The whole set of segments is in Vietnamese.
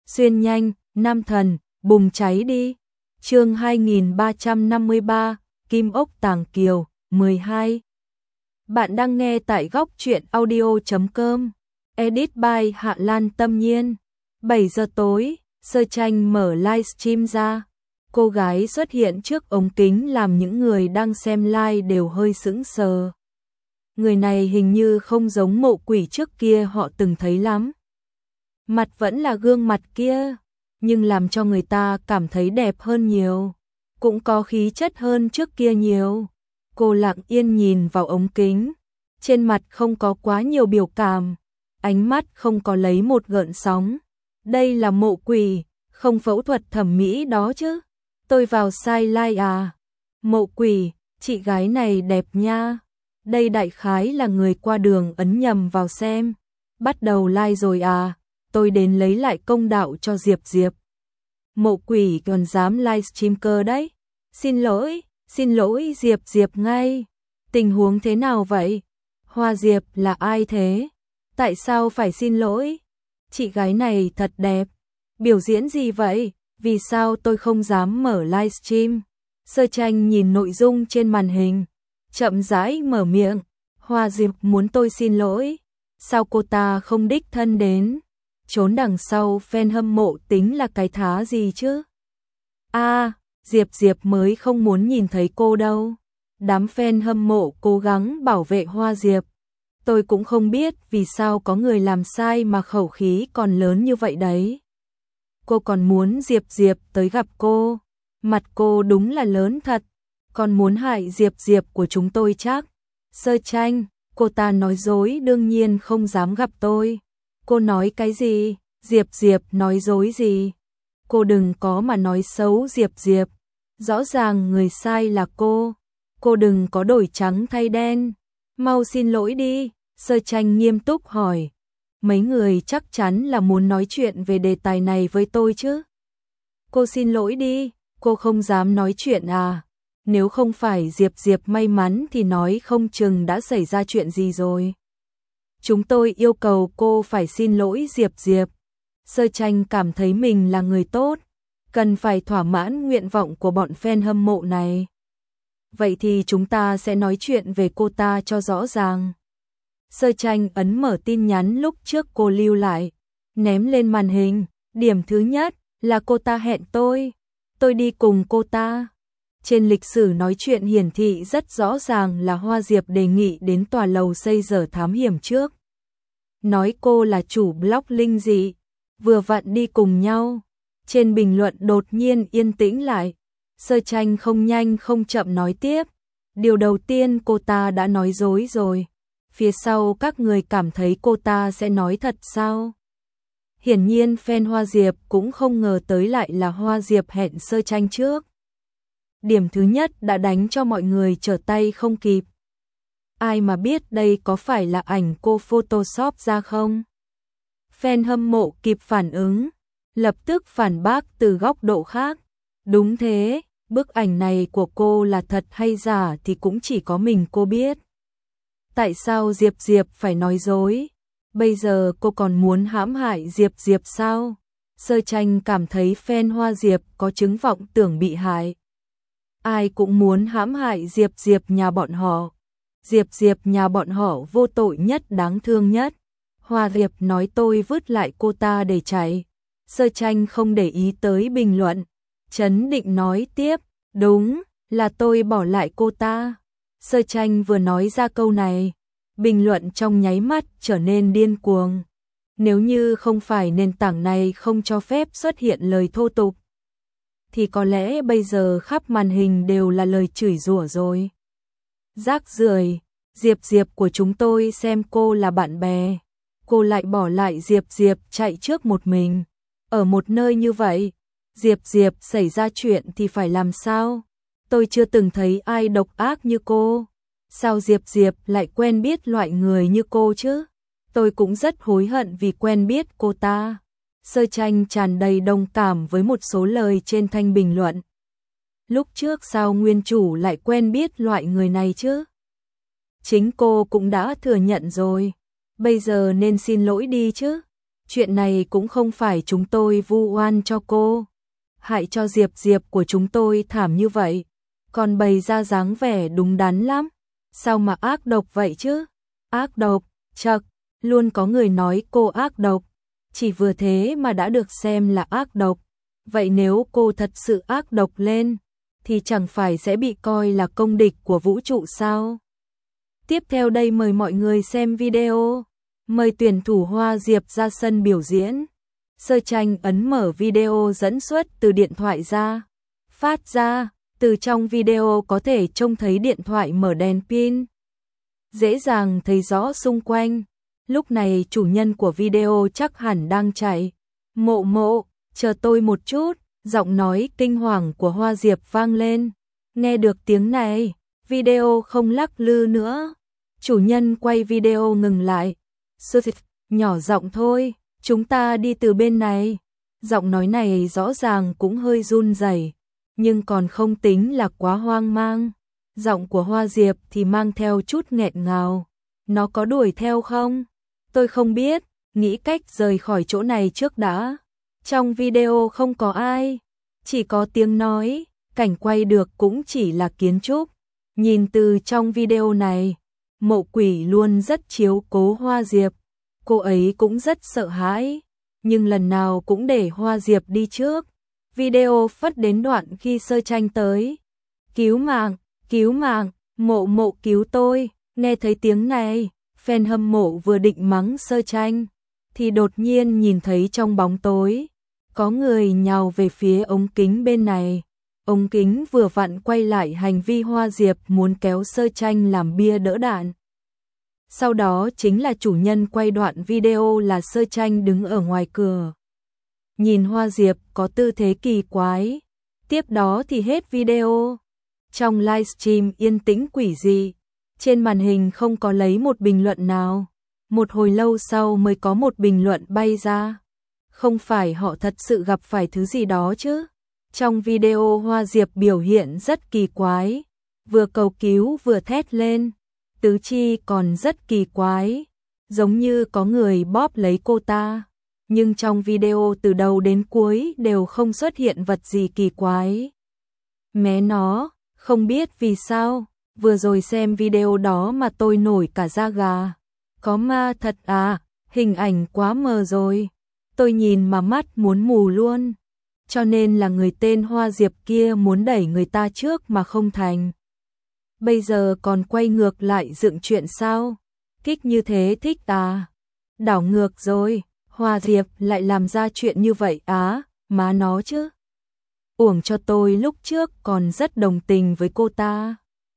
xuyên nhanh, nam thần, bùng cháy đi. Chương 2353, Kim ốc tàng kiều, 12. Bạn đang nghe tại góc truyện audio.com. Edit by Hạ Lan Tâm Nhiên. 7 giờ tối, Sơ Tranh mở livestream ra. Cô gái xuất hiện trước ống kính làm những người đang xem live đều hơi sững sờ. Người này hình như không giống mộ quỷ trước kia họ từng thấy lắm. Mặt vẫn là gương mặt kia, nhưng làm cho người ta cảm thấy đẹp hơn nhiều, cũng có khí chất hơn trước kia nhiều. Cô lặng yên nhìn vào ống kính, trên mặt không có quá nhiều biểu cảm, ánh mắt không có lấy một gợn sóng. Đây là mộ quỷ, không phẫu thuật thẩm mỹ đó chứ. Tôi vào sai like à? Mộ quỷ, chị gái này đẹp nha. Đây đại khái là người qua đường ấn nhầm vào xem. Bắt đầu like rồi à? Tôi đến lấy lại công đạo cho Diệp Diệp. Mộ quỷ còn dám livestream cơ đấy. Xin lỗi Diệp Diệp ngay. Tình huống thế nào vậy? Hoa Diệp là ai thế? Tại sao phải xin lỗi? Chị gái này thật đẹp. Biểu diễn gì vậy? Vì sao tôi không dám mở livestream? Sơ Tranh nhìn nội dung trên màn hình, chậm rãi mở miệng. Hoa Diệp muốn tôi xin lỗi. Sao cô ta không đích thân đến? Trốn đằng sau fan hâm mộ tính là cái thá gì chứ? Diệp Diệp mới không muốn nhìn thấy cô đâu. Đám fan hâm mộ cố gắng bảo vệ Hoa Diệp. Tôi cũng không biết vì sao có người làm sai mà khẩu khí còn lớn như vậy đấy. Cô còn muốn Diệp Diệp tới gặp cô. Mặt cô đúng là lớn thật. Còn muốn hại Diệp Diệp của chúng tôi chắc. Sơ Tranh, cô ta nói dối đương nhiên không dám gặp tôi. Cô nói cái gì? Diệp Diệp nói dối gì? Cô đừng có mà nói xấu Diệp Diệp. Rõ ràng người sai là cô. Cô đừng có đổi trắng thay đen. Mau xin lỗi đi. Sơ Tranh nghiêm túc hỏi. Mấy người chắc chắn là muốn nói chuyện về đề tài này với tôi chứ. Cô xin lỗi đi. Cô không dám nói chuyện à? Nếu không phải Diệp Diệp may mắn thì nói không chừng đã xảy ra chuyện gì rồi. Chúng tôi yêu cầu cô phải xin lỗi Diệp Diệp. Sơ Tranh cảm thấy mình là người tốt, cần phải thỏa mãn nguyện vọng của bọn fan hâm mộ này. Vậy thì chúng ta sẽ nói chuyện về cô ta cho rõ ràng. Sơ Tranh ấn mở tin nhắn lúc trước cô lưu lại, ném lên màn hình. Điểm thứ nhất là cô ta hẹn tôi đi cùng cô ta. Trên lịch sử nói chuyện hiển thị rất rõ ràng là Hoa Diệp đề nghị đến tòa lầu xây Sở Thám Hiểm trước. Nói cô là chủ blog linh dị, vừa vặn đi cùng nhau. Trên bình luận đột nhiên yên tĩnh lại. Sơ Tranh không nhanh không chậm nói tiếp. Điều đầu tiên cô ta đã nói dối rồi. Phía sau các người cảm thấy cô ta sẽ nói thật sao? Hiển nhiên fan Hoa Diệp cũng không ngờ tới lại là Hoa Diệp hẹn Sơ Tranh trước. Điểm thứ nhất đã đánh cho mọi người trở tay không kịp. Ai mà biết đây có phải là ảnh cô Photoshop ra không? Fan hâm mộ kịp phản ứng, lập tức phản bác từ góc độ khác. Đúng thế, bức ảnh này của cô là thật hay giả thì cũng chỉ có mình cô biết. Tại sao Diệp Diệp phải nói dối? Bây giờ cô còn muốn hãm hại Diệp Diệp sao? Sơ Tranh cảm thấy fan Hoa Diệp có chứng vọng tưởng bị hại. Ai cũng muốn hãm hại Diệp Diệp nhà bọn họ. Diệp Diệp nhà bọn họ vô tội nhất, đáng thương nhất. Hoa Diệp nói tôi vứt lại cô ta để chạy. Sơ Tranh không để ý tới bình luận, trấn định nói tiếp, đúng, là tôi bỏ lại cô ta. Sơ Tranh vừa nói ra câu này, bình luận trong nháy mắt trở nên điên cuồng. Nếu như không phải nền tảng này không cho phép xuất hiện lời thô tục, thì có lẽ bây giờ khắp màn hình đều là lời chửi rủa rồi. Rác rưởi, Diệp Diệp của chúng tôi xem cô là bạn bè. Cô lại bỏ lại Diệp Diệp chạy trước một mình. Ở một nơi như vậy, Diệp Diệp xảy ra chuyện thì phải làm sao? Tôi chưa từng thấy ai độc ác như cô. Sao Diệp Diệp lại quen biết loại người như cô chứ? Tôi cũng rất hối hận vì quen biết cô ta. Sơ Tranh tràn đầy đồng cảm với một số lời trên thanh bình luận. Lúc trước sao nguyên chủ lại quen biết loại người này chứ? Chính cô cũng đã thừa nhận rồi. Bây giờ nên xin lỗi đi chứ. Chuyện này cũng không phải chúng tôi vu oan cho cô, hại cho Diệp Diệp của chúng tôi thảm như vậy, còn bày ra dáng vẻ đúng đắn lắm. Sao mà ác độc vậy chứ? Ác độc, chậc, luôn có người nói cô ác độc, chỉ vừa thế mà đã được xem là ác độc. Vậy nếu cô thật sự ác độc lên, thì chẳng phải sẽ bị coi là công địch của vũ trụ sao? Tiếp theo đây mời mọi người xem video. Mời tuyển thủ Hoa Diệp ra sân biểu diễn. Sơ Tranh ấn mở video dẫn xuất từ điện thoại ra. Phát ra, từ trong video có thể trông thấy điện thoại mở đèn pin. Dễ dàng thấy rõ xung quanh. Lúc này chủ nhân của video chắc hẳn đang chạy. Mộ mộ, chờ tôi một chút, giọng nói kinh hoàng của Hoa Diệp vang lên. Nghe được tiếng này, video không lắc lư nữa. Chủ nhân quay video ngừng lại. Nhỏ giọng thôi, chúng ta đi từ bên này. Giọng nói này rõ ràng cũng hơi run rẩy, nhưng còn không tính là quá hoang mang. Giọng của Hoa Diệp thì mang theo chút nghẹn ngào. Nó có đuổi theo không? Tôi không biết, nghĩ cách rời khỏi chỗ này trước đã. Trong video không có ai, chỉ có tiếng nói, cảnh quay được cũng chỉ là kiến trúc. Nhìn từ trong video này, Mộ Quỷ luôn rất chiếu cố Hoa Diệp. Cô ấy cũng rất sợ hãi, nhưng lần nào cũng để Hoa Diệp đi trước. Video phất đến đoạn khi Sơ Tranh tới. Cứu mạng, mộ mộ cứu tôi. Nghe thấy tiếng này, fan hâm mộ vừa định mắng Sơ Tranh, thì đột nhiên nhìn thấy trong bóng tối, có người nhào về phía ống kính bên này. Ống kính vừa vặn quay lại hành vi Hoa Diệp muốn kéo Sơ Tranh làm bia đỡ đạn. Sau đó chính là chủ nhân quay đoạn video là Sơ Tranh đứng ở ngoài cửa. Nhìn Hoa Diệp có tư thế kỳ quái. Tiếp đó thì hết video. Trong livestream yên tĩnh quỷ dị, trên màn hình không có lấy một bình luận nào. Một hồi lâu sau mới có một bình luận bay ra. Không phải họ thật sự gặp phải thứ gì đó chứ? Trong video Hoa Diệp biểu hiện rất kỳ quái, vừa cầu cứu vừa thét lên. Tứ chi còn rất kỳ quái, giống như có người bóp lấy cô ta. Nhưng trong video từ đầu đến cuối đều không xuất hiện vật gì kỳ quái. Mé nó, không biết vì sao, vừa rồi xem video đó mà tôi nổi cả da gà. Có ma thật à, hình ảnh quá mờ rồi. Tôi nhìn mà mắt muốn mù luôn. Cho nên là người tên Hoa Diệp kia muốn đẩy người ta trước mà không thành. Bây giờ còn quay ngược lại dựng chuyện sao? Kích như thế thích à? Đảo ngược rồi, Hoa Diệp lại làm ra chuyện như vậy á, má nó chứ. Uổng cho tôi lúc trước còn rất đồng tình với cô ta.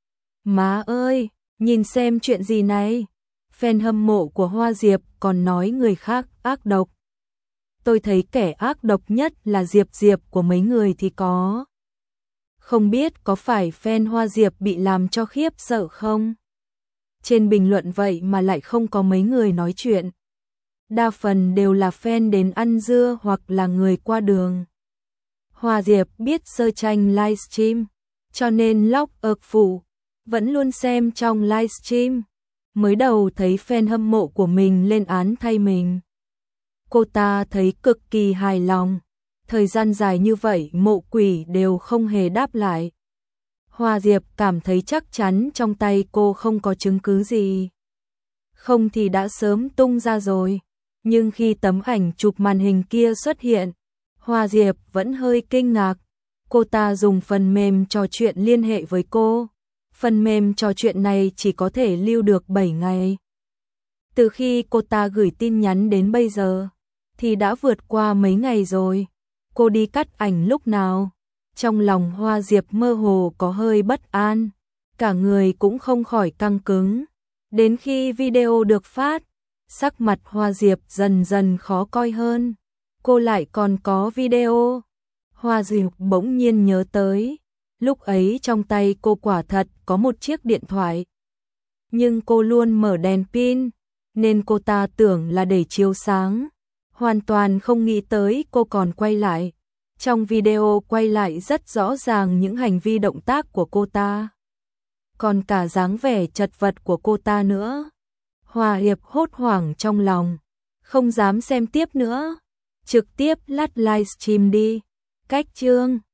Má ơi, nhìn xem chuyện gì này? Fan hâm mộ của Hoa Diệp còn nói người khác ác độc. Tôi thấy kẻ ác độc nhất là Diệp Diệp của mấy người thì có. Không biết có phải fan Hoa Diệp bị làm cho khiếp sợ không? Trên bình luận vậy mà lại không có mấy người nói chuyện. Đa phần đều là fan đến ăn dưa hoặc là người qua đường. Hoa Diệp biết Sơ Tranh livestream, cho nên lóc ợc phủ, vẫn luôn xem trong livestream. Mới đầu thấy fan hâm mộ của mình lên án thay mình. Cô ta thấy cực kỳ hài lòng. Thời gian dài như vậy Mộ Quỷ đều không hề đáp lại. Hoa Diệp cảm thấy chắc chắn trong tay cô không có chứng cứ gì. Không thì đã sớm tung ra rồi. Nhưng khi tấm ảnh chụp màn hình kia xuất hiện, Hoa Diệp vẫn hơi kinh ngạc. Cô ta dùng phần mềm trò chuyện liên hệ với cô. Phần mềm trò chuyện này chỉ có thể lưu được 7 ngày. Từ khi cô ta gửi tin nhắn đến bây giờ, thì đã vượt qua mấy ngày rồi. Cô đi cắt ảnh lúc nào? Trong lòng Hoa Diệp mơ hồ có hơi bất an, cả người cũng không khỏi căng cứng. Đến khi video được phát, sắc mặt Hoa Diệp dần dần khó coi hơn. Cô lại còn có video. Hoa Diệp bỗng nhiên nhớ tới, lúc ấy trong tay cô quả thật có một chiếc điện thoại. Nhưng cô luôn mở đèn pin, nên cô ta tưởng là để chiếu sáng. Hoàn toàn không nghĩ tới cô còn quay lại. Trong video quay lại rất rõ ràng những hành vi động tác của cô ta. Còn cả dáng vẻ chật vật của cô ta nữa. Hoa Diệp hốt hoảng trong lòng. Không dám xem tiếp nữa. Trực tiếp lát livestream đi. Cách chương